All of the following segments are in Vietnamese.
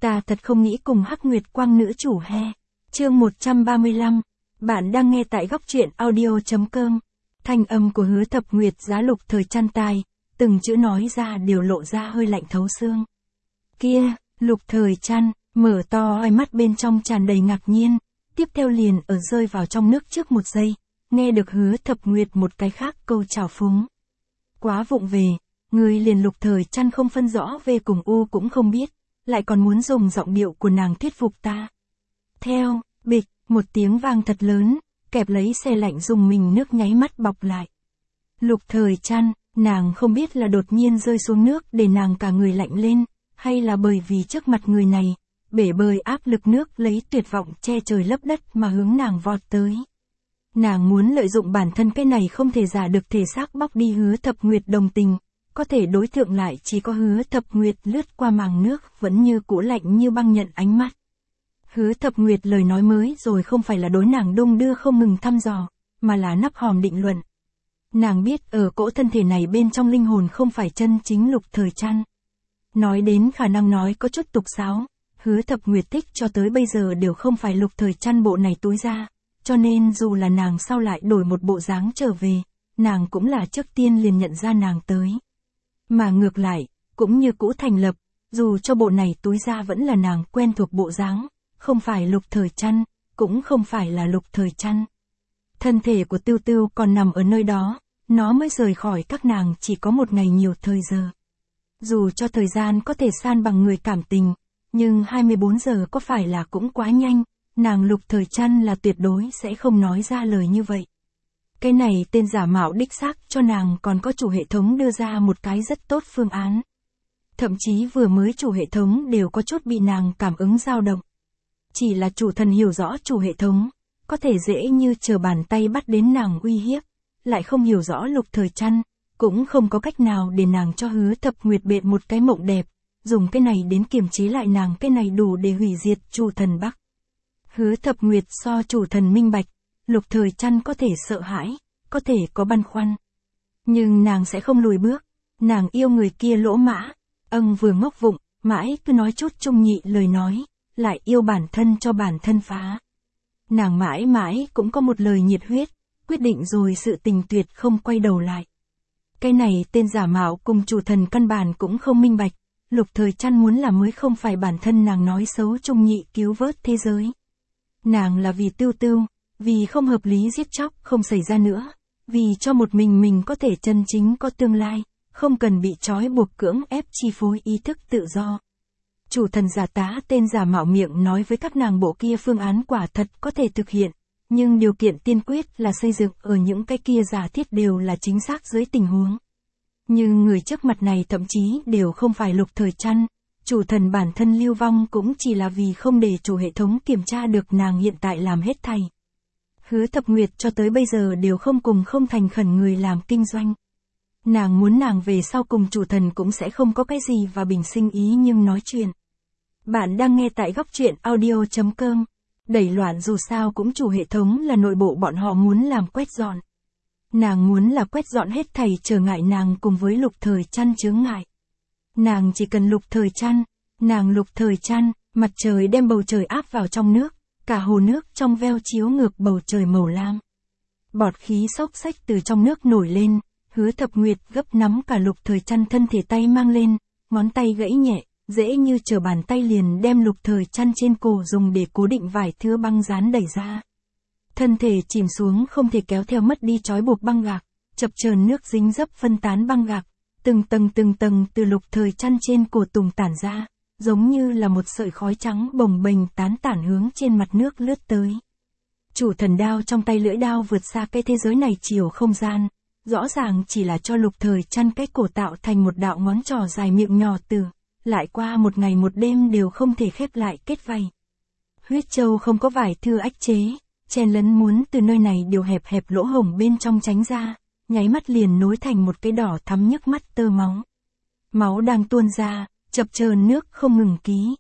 Ta thật không nghĩ cùng Hắc Nguyệt Quang nữ chủ he. Chương 135. Bạn đang nghe tại góc truyện audio.com. Thanh âm của Hứa Thập Nguyệt giá Lục Thời Trăn tai, từng chữ nói ra đều lộ ra hơi lạnh thấu xương. Kia, Lục Thời Trăn, mở to hai mắt bên trong tràn đầy ngạc nhiên, tiếp theo liền ở rơi vào trong nước trước một giây, nghe được Hứa Thập Nguyệt một cái khác câu chào phúng. Quá vụng về, người liền Lục Thời Trăn không phân rõ về cùng u cũng không biết, lại còn muốn dùng giọng điệu của nàng thuyết phục ta. Theo, bịch, một tiếng vang thật lớn, kẹp lấy xe lạnh dùng mình nước nháy mắt bọc lại. Lục Thời Trăn, nàng không biết là đột nhiên rơi xuống nước để nàng cả người lạnh lên, hay là bởi vì trước mặt người này, bể bơi áp lực nước lấy tuyệt vọng che trời lấp đất mà hướng nàng vọt tới. Nàng muốn lợi dụng bản thân cái này không thể giả được thể xác bóc đi Hứa Thập Nguyệt đồng tình, có thể đối tượng lại chỉ có Hứa Thập Nguyệt lướt qua màng nước vẫn như cũ lạnh như băng nhận ánh mắt. Hứa Thập Nguyệt lời nói mới rồi không phải là đối nàng đung đưa không ngừng thăm dò, mà là nắp hòm định luận. Nàng biết ở cỗ thân thể này bên trong linh hồn không phải chân chính Lục Thời Trăn. Nói đến khả năng nói có chút tục sáo, Hứa Thập Nguyệt thích cho tới bây giờ đều không phải Lục Thời Trăn bộ này túi ra, cho nên dù là nàng sau lại đổi một bộ dáng trở về, nàng cũng là trước tiên liền nhận ra nàng tới. Mà ngược lại, cũng như cũ thành lập, dù cho bộ này túi ra vẫn là nàng quen thuộc bộ dáng, không phải Lục Thời Trăn, cũng không phải là Lục Thời Trăn. Thân thể của Tưu Tưu còn nằm ở nơi đó, nó mới rời khỏi các nàng chỉ có một ngày nhiều thời giờ. Dù cho thời gian có thể san bằng người cảm tình, nhưng 24 giờ có phải là cũng quá nhanh, nàng Lục Thời Trăn là tuyệt đối sẽ không nói ra lời như vậy. Cái này tên giả mạo đích xác cho nàng còn có chủ hệ thống đưa ra một cái rất tốt phương án. Thậm chí vừa mới chủ hệ thống đều có chút bị nàng cảm ứng dao động. Chỉ là chủ thần hiểu rõ chủ hệ thống, có thể dễ như trở bàn tay bắt đến nàng uy hiếp, lại không hiểu rõ Lục Thời Trăn, cũng không có cách nào để nàng cho Hứa Thập Nguyệt bện một cái mộng đẹp, dùng cái này đến kiềm chế lại nàng, cái này đủ để hủy diệt chủ thần Bắc. Hứa Thập Nguyệt so chủ thần minh bạch, Lục Thời Trăn có thể sợ hãi, có thể có băn khoăn. Nhưng nàng sẽ không lùi bước, nàng yêu người kia lỗ mã, vừa ngốc vụng, mãi cứ nói chút trung nhị lời nói, lại yêu bản thân cho bản thân phá. Nàng mãi mãi cũng có một lời nhiệt huyết, quyết định rồi sự tình tuyệt không quay đầu lại. Cái này tên giả mạo cùng chủ thần căn bản cũng không minh bạch, Lục Thời Trăn muốn là mới không phải bản thân nàng nói xấu trung nhị cứu vớt thế giới. Nàng là vì Tưu Tưu, vì không hợp lý giết chóc không xảy ra nữa, vì cho một mình có thể chân chính có tương lai, không cần bị trói buộc cưỡng ép chi phối ý thức tự do. Chủ thần giả tá tên giả mạo miệng nói với các nàng bộ kia phương án quả thật có thể thực hiện, nhưng điều kiện tiên quyết là xây dựng ở những cái kia giả thiết đều là chính xác dưới tình huống. Nhưng người trước mặt này thậm chí đều không phải Lục Thời Trăn, chủ thần bản thân lưu vong cũng chỉ là vì không để chủ hệ thống kiểm tra được nàng hiện tại làm hết thảy. Hứa Thập Nguyệt cho tới bây giờ đều không thành khẩn người làm kinh doanh. Nàng muốn nàng về sau cùng chủ thần cũng sẽ không có cái gì và bình sinh ý nhưng nói chuyện. Bạn đang nghe tại góc truyện audio.com. Đẩy loạn dù sao cũng chủ hệ thống là nội bộ bọn họ muốn làm quét dọn. Nàng muốn là quét dọn hết thảy trở ngại nàng cùng với Lục Thời Trăn chướng ngại. Nàng chỉ cần Lục Thời Trăn, nàng Lục Thời Trăn, mặt trời đem bầu trời áp vào trong nước, cả hồ nước trong veo chiếu ngược bầu trời màu lam. Bọt khí xốc xách từ trong nước nổi lên, Hứa Thập Nguyệt gấp nắm cả Lục Thời Trăn thân thể tay mang lên, ngón tay gãy nhẹ, dễ như trở bàn tay liền đem Lục Thời Trăn trên cổ dùng để cố định vải thưa băng dán đẩy ra. Thân thể chìm xuống không thể kéo theo mất đi trói buộc băng gạc, chập chờn nước dính dấp phân tán băng gạc, từng tầng từ Lục Thời Trăn trên cổ tùng tản ra, giống như là một sợi khói trắng bồng bềnh tán tản hướng trên mặt nước lướt tới. Chủ thần đao trong tay lưỡi đao vượt xa cái thế giới này chiều không gian, rõ ràng chỉ là cho Lục Thời Trăn cái cổ tạo thành một đạo ngón trỏ dài miệng nhỏ từ, lại qua một ngày một đêm đều không thể khép lại kết vảy. Huyết châu không có vải thưa ách chế, chen lấn muốn từ nơi này điều hẹp lỗ hổng bên trong tránh ra, nháy mắt liền nối thành một cái đỏ thắm nhức mắt tơ máu. Máu đang tuôn ra, chập chờn nước không ngừng ký.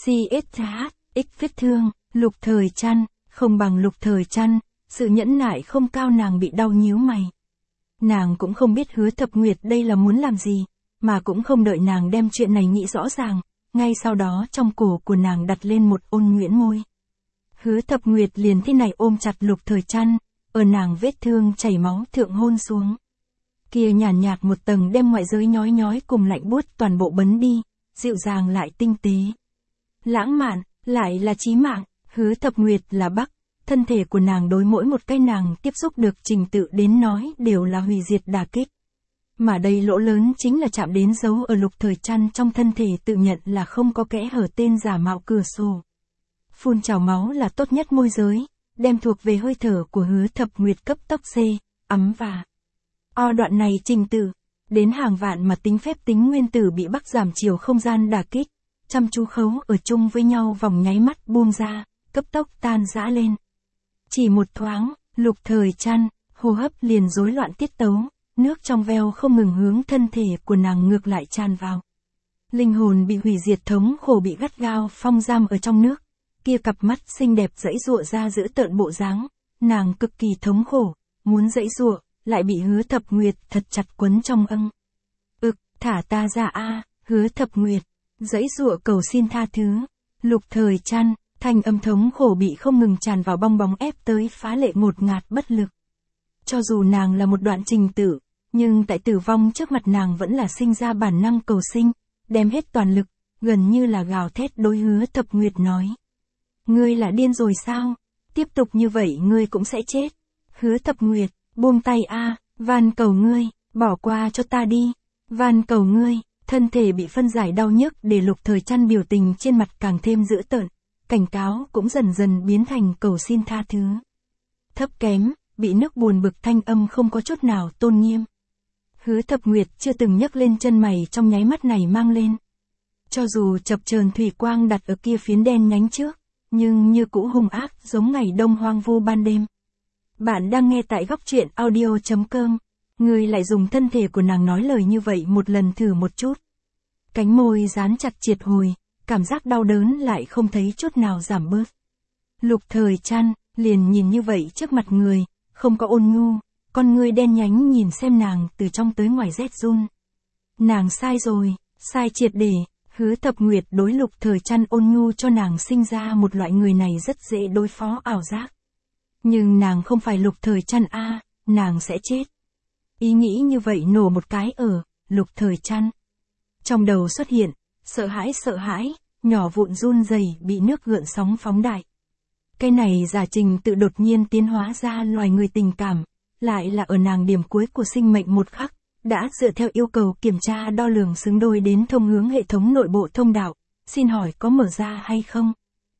CSH, vết thương, Lục Thời Trăn, không bằng Lục Thời Trăn, sự nhẫn nại không cao nàng bị đau nhíu mày. Nàng cũng không biết Hứa Thập Nguyệt đây là muốn làm gì, mà cũng không đợi nàng đem chuyện này nghĩ rõ ràng, ngay sau đó trong cổ của nàng đặt lên một ôn nhuyễn môi. Hứa Thập Nguyệt liền thế này ôm chặt Lục Thời Trăn, ở nàng vết thương chảy máu thượng hôn xuống. Kia nhàn nhạt một tầng đem ngoại giới nhói nhói cùng lạnh buốt toàn bộ bấn đi, dịu dàng lại tinh tế. Lãng mạn, lại là chí mạng, Hứa Thập Nguyệt là Bắc, thân thể của nàng đối mỗi một cái nàng tiếp xúc được trình tự đến nói đều là hủy diệt đả kích. Mà đây lỗ lớn chính là chạm đến dấu ở Lục Thời Trăn trong thân thể tự nhận là không có kẽ hở tên giả mạo cửa sổ. Phun trào máu là tốt nhất môi giới, đem thuộc về hơi thở của Hứa Thập Nguyệt cấp tốc C, ấm và O đoạn này trình tự, đến hàng vạn mà tính phép tính nguyên tử bị Bắc giảm chiều không gian đả kích, chăm chú khấu ở chung với nhau vòng nháy mắt buông ra, cấp tốc tan rã lên. Chỉ một thoáng, Lục Thời Trăn, hô hấp liền rối loạn tiết tấu, nước trong veo không ngừng hướng thân thể của nàng ngược lại tràn vào. Linh hồn bị hủy diệt thống khổ bị gắt gao phong giam ở trong nước, kia cặp mắt xinh đẹp giãy giụa ra giữ tợn bộ dáng, nàng cực kỳ thống khổ, muốn giãy giụa, lại bị Hứa Thập Nguyệt thật chặt quấn trong âng. Thả ta ra a, Hứa Thập Nguyệt, giãy giụa cầu xin tha thứ. Lục Thời Trăn, thanh âm thống khổ bị không ngừng tràn vào bong bóng ép tới phá lệ ngột ngạt bất lực. Cho dù nàng là một đoạn trình tự, nhưng tại tử vong trước mặt nàng vẫn là sinh ra bản năng cầu sinh, đem hết toàn lực, gần như là gào thét đối Hứa Thập Nguyệt nói. Ngươi là điên rồi sao? Tiếp tục như vậy ngươi cũng sẽ chết. Hứa Thập Nguyệt, buông tay a, van cầu ngươi, bỏ qua cho ta đi. Van cầu ngươi, thân thể bị phân giải đau nhức để Lục Thời Trăn biểu tình trên mặt càng thêm dữ tợn, cảnh cáo cũng dần dần biến thành cầu xin tha thứ. Thấp kém, bị nước buồn bực thanh âm không có chút nào tôn nghiêm. Hứa Thập Nguyệt chưa từng nhấc lên chân mày trong nháy mắt này mang lên. Cho dù chập chờn thủy quang đặt ở kia phiến đen nhánh trước, nhưng như cũ hung ác giống ngày đông hoang vu ban đêm. Bạn đang nghe tại góc truyện audio.com. Ngươi lại dùng thân thể của nàng nói lời như vậy một lần thử một chút. Cánh môi dán chặt triệt hồi, cảm giác đau đớn lại không thấy chút nào giảm bớt. Lục Thời Trăn, liền nhìn như vậy trước mặt người, không có ôn nhu, con ngươi đen nhánh nhìn xem nàng từ trong tới ngoài rét run. Nàng sai rồi, sai triệt để, Hứa Thập Nguyệt đối Lục Thời Trăn ôn nhu cho nàng sinh ra một loại người này rất dễ đối phó ảo giác. Nhưng nàng không phải Lục Thời Trăn a, nàng sẽ chết. Ý nghĩ như vậy nổ một cái ở Lục Thời Trăn. Trong đầu xuất hiện, sợ hãi, nhỏ vụn run rẩy bị nước gợn sóng phóng đại. Cái này giả trình tự đột nhiên tiến hóa ra loài người tình cảm, lại là ở nàng điểm cuối của sinh mệnh một khắc, đã dựa theo yêu cầu kiểm tra đo lường xứng đôi đến thông hướng hệ thống nội bộ thông đạo, xin hỏi có mở ra hay không?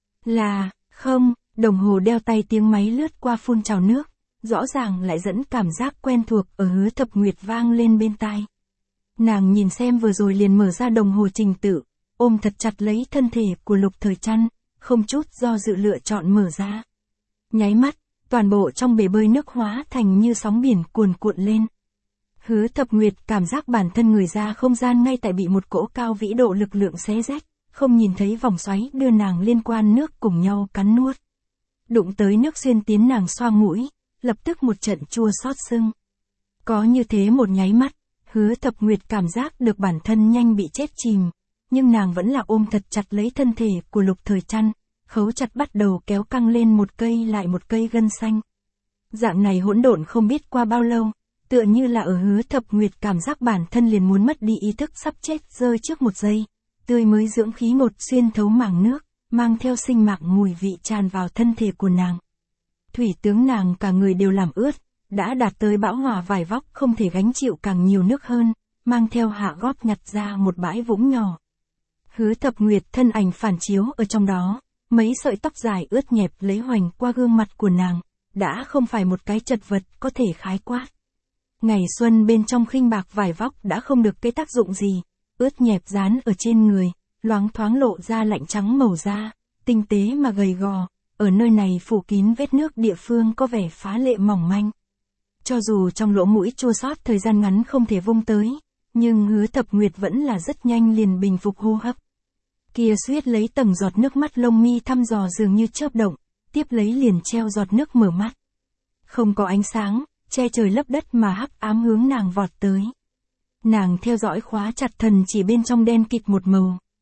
Là, không, đồng hồ đeo tay tiếng máy lướt qua phun trào nước, rõ ràng lại dẫn cảm giác quen thuộc ở Hứa Thập Nguyệt vang lên bên tai. Nàng nhìn xem vừa rồi liền mở ra đồng hồ trình tự, ôm thật chặt lấy thân thể của Lục Thời Trăn, không chút do dự lựa chọn mở ra. Nháy mắt, toàn bộ trong bể bơi nước hóa thành như sóng biển cuồn cuộn lên. Hứa Thập Nguyệt cảm giác bản thân người ra không gian ngay tại bị một cỗ cao vĩ độ lực lượng xé rách, không nhìn thấy vòng xoáy đưa nàng liên quan nước cùng nhau cắn nuốt. Đụng tới nước xuyên tiến nàng xoa mũi, lập tức một trận chua xót sưng. Có như thế một nháy mắt, Hứa Thập Nguyệt cảm giác được bản thân nhanh bị chết chìm, nhưng nàng vẫn là ôm thật chặt lấy thân thể của Lục Thời Trăn, khấu chặt bắt đầu kéo căng lên một cây lại một cây gân xanh. Dạng này hỗn độn không biết qua bao lâu, tựa như là ở Hứa Thập Nguyệt cảm giác bản thân liền muốn mất đi ý thức sắp chết rơi trước một giây, tươi mới dưỡng khí một xuyên thấu màng nước, mang theo sinh mạng mùi vị tràn vào thân thể của nàng. Thủy tướng nàng cả người đều làm ướt, đã đạt tới bão hòa vải vóc không thể gánh chịu càng nhiều nước hơn, mang theo hạ góp nhặt ra một bãi vũng nhỏ. Hứa Thập Nguyệt thân ảnh phản chiếu ở trong đó, mấy sợi tóc dài ướt nhẹp lấy hoành qua gương mặt của nàng, đã không phải một cái chật vật có thể khái quát. Ngày xuân bên trong khinh bạc vải vóc đã không được cái tác dụng gì, ướt nhẹp dán ở trên người, loáng thoáng lộ ra lạnh trắng màu da, tinh tế mà gầy gò, ở nơi này phủ kín vết nước địa phương có vẻ phá lệ mỏng manh. Cho dù trong lỗ mũi chua xót thời gian ngắn không thể vung tới, nhưng Hứa Thập Nguyệt vẫn là rất nhanh liền bình phục hô hấp. Kia suýt lấy tầng giọt nước mắt lông mi thăm dò dường như chớp động, tiếp lấy liền treo giọt nước mở mắt. Không có ánh sáng, che trời lấp đất mà hắc ám hướng nàng vọt tới. Nàng theo dõi khóa chặt thần chỉ bên trong đen kịt một màu,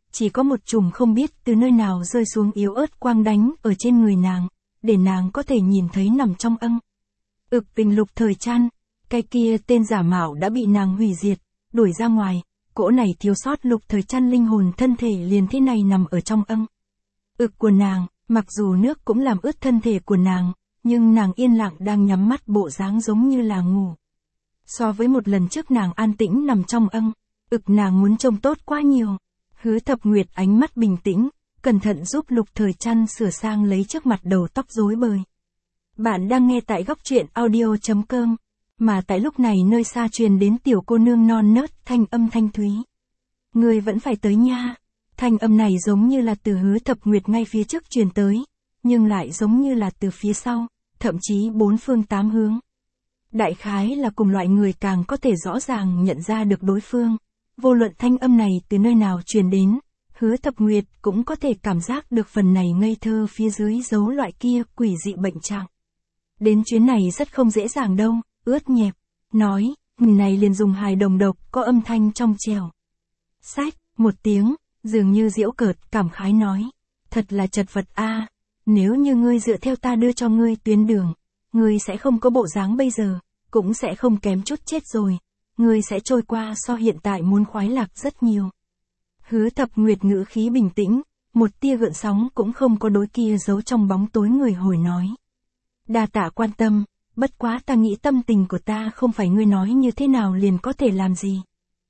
chỉ có một chùm không biết từ nơi nào rơi xuống yếu ớt quang đánh ở trên người nàng, để nàng có thể nhìn thấy nằm trong âng. Bình Lục Thời Trăn, cái kia tên giả mạo đã bị nàng hủy diệt, đuổi ra ngoài, cỗ này thiếu sót Lục Thời Trăn linh hồn thân thể liền thế này nằm ở trong âng. Của nàng, mặc dù nước cũng làm ướt thân thể của nàng, nhưng nàng yên lặng đang nhắm mắt bộ dáng giống như là ngủ. So với một lần trước nàng an tĩnh nằm trong âng, nàng muốn trông tốt quá nhiều. Hứa Thập Nguyệt ánh mắt bình tĩnh, cẩn thận giúp Lục Thời Trăn sửa sang lấy trước mặt đầu tóc rối bời. Bạn đang nghe tại góc truyện audio.com, mà tại lúc này nơi xa truyền đến tiểu cô nương non nớt thanh âm thanh thúy. Ngươi vẫn phải tới nha. Thanh âm này giống như là từ Hứa Thập Nguyệt ngay phía trước truyền tới, nhưng lại giống như là từ phía sau, thậm chí bốn phương tám hướng. Đại khái là cùng loại người càng có thể rõ ràng nhận ra được đối phương. Vô luận thanh âm này từ nơi nào truyền đến, Hứa Thập Nguyệt cũng có thể cảm giác được phần này ngây thơ phía dưới giấu loại kia quỷ dị bệnh trạng. Đến chuyến này rất không dễ dàng đâu, ướt nhẹp. Nói, người này liền dùng hài đồng độc có âm thanh trong trẻo. Sách, một tiếng, dường như giễu cợt cảm khái nói. Thật là chật vật a. Nếu như ngươi dựa theo ta đưa cho ngươi tuyến đường, ngươi sẽ không có bộ dáng bây giờ, cũng sẽ không kém chút chết rồi. Ngươi sẽ trôi qua so hiện tại muốn khoái lạc rất nhiều. Hứa Thập Nguyệt ngữ khí bình tĩnh, một tia gợn sóng cũng không có đối kia giấu trong bóng tối người hồi nói. Đa tạ quan tâm, bất quá ta nghĩ tâm tình của ta không phải ngươi nói như thế nào liền có thể làm gì.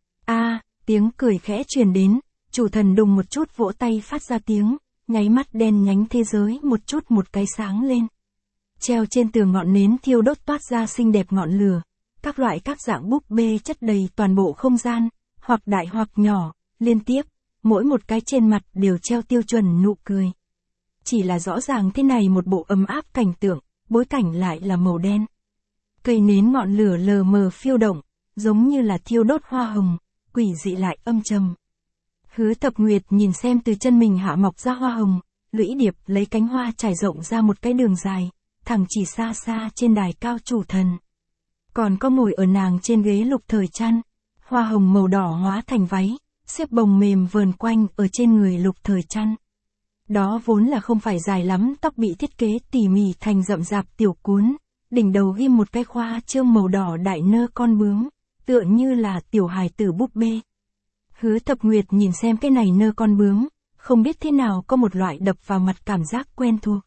Tiếng cười khẽ truyền đến, chủ thần đùng một chút vỗ tay phát ra tiếng, nháy mắt đen nhánh thế giới một chút một cái sáng lên. Treo trên tường ngọn nến thiêu đốt toát ra xinh đẹp ngọn lửa, các loại các dạng búp bê chất đầy toàn bộ không gian, hoặc đại hoặc nhỏ, liên tiếp, mỗi một cái trên mặt đều treo tiêu chuẩn nụ cười. Chỉ là rõ ràng thế này một bộ ấm áp cảnh tượng, bối cảnh lại là màu đen. Cây nến ngọn lửa lờ mờ phiêu động, giống như là thiêu đốt hoa hồng, quỷ dị lại âm trầm. Hứa Thập Nguyệt nhìn xem từ chân mình hạ mọc ra hoa hồng, lũy điệp lấy cánh hoa trải rộng ra một cái đường dài, thẳng chỉ xa xa trên đài cao chủ thần. Còn có ngồi ở nàng trên ghế Lục Thời Trăn, hoa hồng màu đỏ hóa thành váy, xếp bồng mềm vờn quanh ở trên người Lục Thời Trăn. Đó vốn là không phải dài lắm, tóc bị thiết kế tỉ mỉ thành rậm rạp tiểu cuốn, đỉnh đầu ghim một cái khoa trương màu đỏ đại nơ con bướm, tựa như là tiểu hài tử búp bê. Hứa Thập Nguyệt nhìn xem cái này nơ con bướm, không biết thế nào có một loại đập vào mặt cảm giác quen thuộc.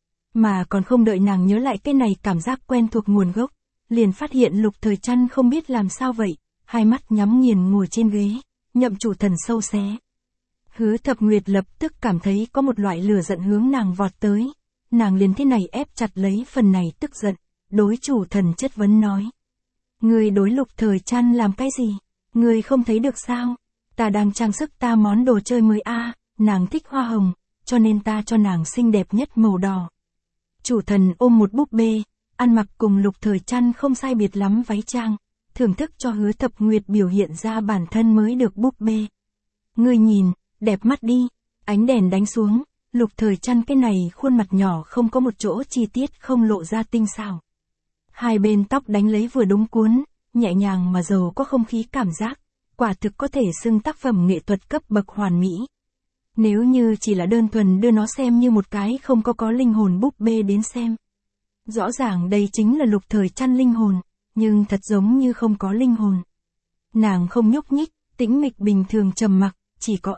Mà còn không đợi nàng nhớ lại cái này cảm giác quen thuộc nguồn gốc, liền phát hiện Lục Thời Trăn không biết làm sao vậy, hai mắt nhắm nghiền ngồi trên ghế, nhậm chủ thần sâu xé. Hứa Thập Nguyệt lập tức cảm thấy có một loại lửa giận hướng nàng vọt tới, nàng liền thế này ép chặt lấy phần này tức giận, đối chủ thần chất vấn nói. Ngươi đối Lục Thời Trăn làm cái gì? Ngươi không thấy được sao? Ta đang trang sức ta món đồ chơi mới nàng thích hoa hồng, cho nên ta cho nàng xinh đẹp nhất màu đỏ. Chủ thần ôm một búp bê, ăn mặc cùng Lục Thời Trăn không sai biệt lắm váy trang, thưởng thức cho Hứa Thập Nguyệt biểu hiện ra bản thân mới được búp bê. Ngươi nhìn, đẹp mắt đi, ánh đèn đánh xuống, Lục Thời Trăn cái này khuôn mặt nhỏ không có một chỗ chi tiết không lộ ra tinh xảo. Hai bên tóc đánh lấy vừa đúng cuốn, nhẹ nhàng mà giàu có không khí cảm giác, quả thực có thể xưng tác phẩm nghệ thuật cấp bậc hoàn mỹ. Nếu như chỉ là đơn thuần đưa nó xem như một cái không có linh hồn búp bê đến xem. Rõ ràng đây chính là Lục Thời Trăn linh hồn, nhưng thật giống như không có linh hồn. Nàng không nhúc nhích, tĩnh mịch bình thường trầm mặc, chỉ có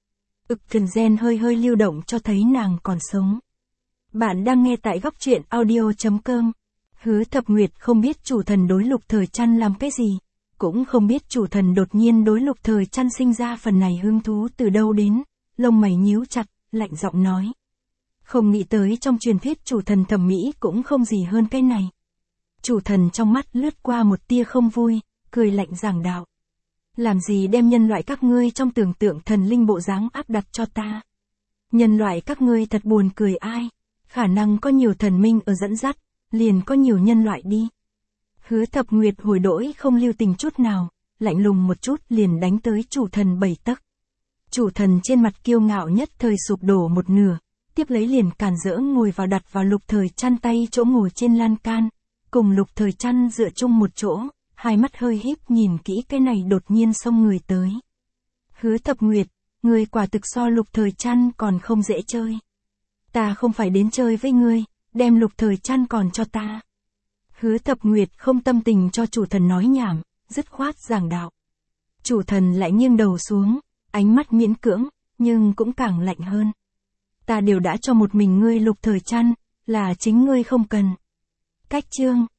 Cần gen hơi hơi lưu động cho thấy nàng còn sống. Bạn đang nghe tại góc truyện audio.com. Hứa Thập Nguyệt không biết chủ thần đối Lục Thời Trăn làm cái gì, cũng không biết chủ thần đột nhiên đối Lục Thời Trăn sinh ra phần này hứng thú từ đâu đến, lông mày nhíu chặt, lạnh giọng nói. Không nghĩ tới trong truyền thuyết chủ thần thẩm mỹ cũng không gì hơn cái này. Chủ thần trong mắt lướt qua một tia không vui, cười lạnh giảng đạo. Làm gì đem nhân loại các ngươi trong tưởng tượng thần linh bộ dáng áp đặt cho ta? Nhân loại các ngươi thật buồn cười ai? Khả năng có nhiều thần minh ở dẫn dắt, liền có nhiều nhân loại đi. Hứa Thập Nguyệt hồi đổi không lưu tình chút nào, lạnh lùng một chút liền đánh tới chủ thần 7 tấc. Chủ thần trên mặt kiêu ngạo nhất thời sụp đổ một nửa, tiếp lấy liền càn rỡ ngồi vào đặt vào Lục Thời Trăn tay chỗ ngồi trên lan can, cùng Lục Thời Trăn dựa chung một chỗ, hai mắt hơi híp nhìn kỹ cái này đột nhiên xông người tới. Hứa Thập Nguyệt, ngươi quả thực so Lục Thời Trăn còn không dễ chơi. Ta không phải đến chơi với ngươi, đem Lục Thời Trăn còn cho ta. Hứa Thập Nguyệt không tâm tình cho chủ thần nói nhảm, dứt khoát giảng đạo. Chủ thần lại nghiêng đầu xuống, ánh mắt miễn cưỡng, nhưng cũng càng lạnh hơn. Ta đều đã cho một mình ngươi Lục Thời Trăn, là chính ngươi không cần. Cách chương